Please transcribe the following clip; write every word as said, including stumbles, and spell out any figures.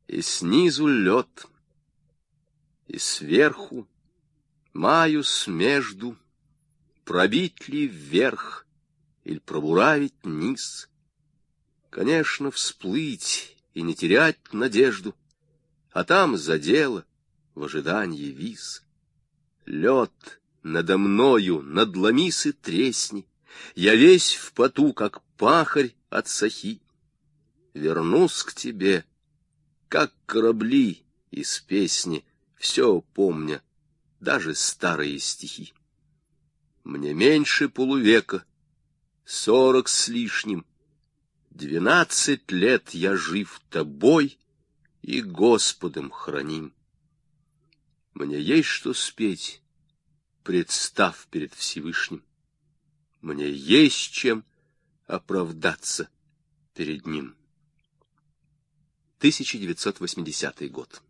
И снизу лед, и сверху маюсь между, пробить ли вверх или пробуравить низ. Конечно, всплыть и не терять надежду, а там за дело в ожидании виз. Лед надо мною надломись и тресни, я весь в поту, как пахарь от сахи. Вернусь к тебе, как корабли из песни, все помня, даже старые стихи. Мне меньше полувека, сорок с лишним, двенадцать лет я жив тобой и Господом храним. Мне есть что спеть, представ перед Всевышним. Мне есть чем оправдаться перед Ним. тысяча девятьсот восьмидесятый год.